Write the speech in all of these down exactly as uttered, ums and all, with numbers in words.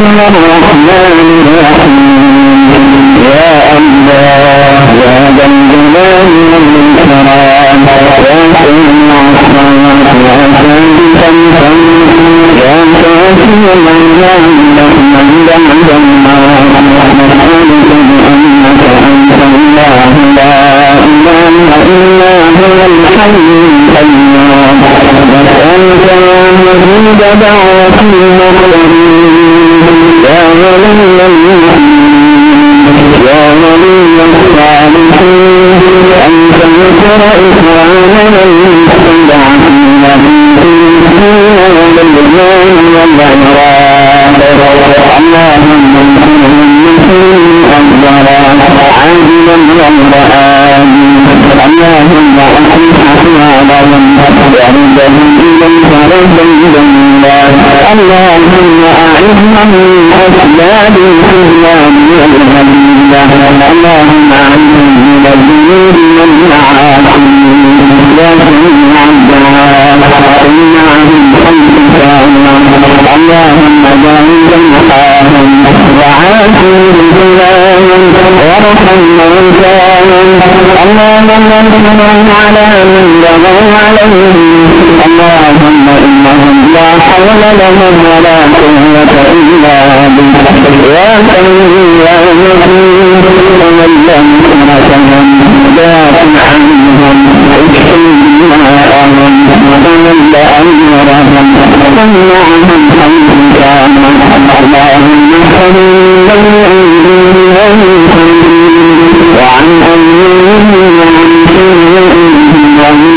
الرحمن الرحيم يا الله يا ذا الجلال والإكرام يا سميع الصلاة يا ثابتا يا كافي الأيام من بعد النار نسألك بأنك أنت الله لا إله إلا هو الحي القيوم نسألك يا مجيب دعوة المضطرين يا ولي يا ولي الصالحين أن تنصر إخواننا المستضعفين في الدين والبلدان والعراق اللهم انصرهم من أفضل عاجلا غير آمين اللهم أصلح أحوالهم وردهم إليك ردا جميلا اللهم أعذهم من أسباب الخذلان والذلة اللهم أعذهم من الذنوب والمعاصي يا سميع الدعاء إنهم خلقك اللهم بارك لقاهم وعافهم بلاهم وارحم موتاهم اللهم انصرهم على من بغوا عليهم اللهم إنهم لا حول لهم ولا قوة إلا بك يا سيدي يا مجيد تولهم سنتهم دافع عنهم اكفي دماءهم وتول أمرهم ومنعهم حيث كانوا اللهم احفظهم من أيديهم وعن أيديهم وعن شرورهم ومن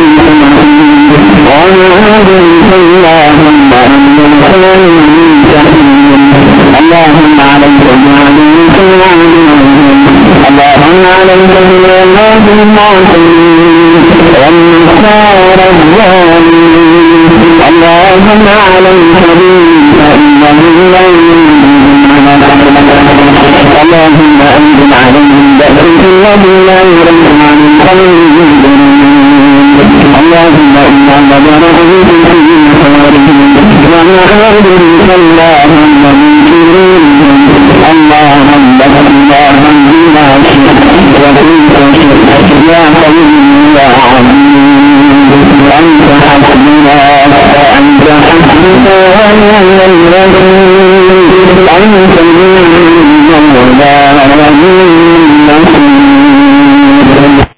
ونعوذ بك اللهم أن نكون من جهنم اللهم عليك بعلمك وعلمهم اللهم عليك بالعباد المعصومين والنصارى الظالمين اللهم عليك بهم فإنهم لا يؤمنون اللهم أنزل عليهم بأسك الذي لا يرد عن قلبهم اللهم إنا نبرأ بك من خيرهم ونعوذ بك اللهم من شرورهم اللهم اللهم بما شئت وكنت شئت يا قوي يا عظيم أنت حسبنا أنت حسبنا ونعم الوكيل أنت من المولى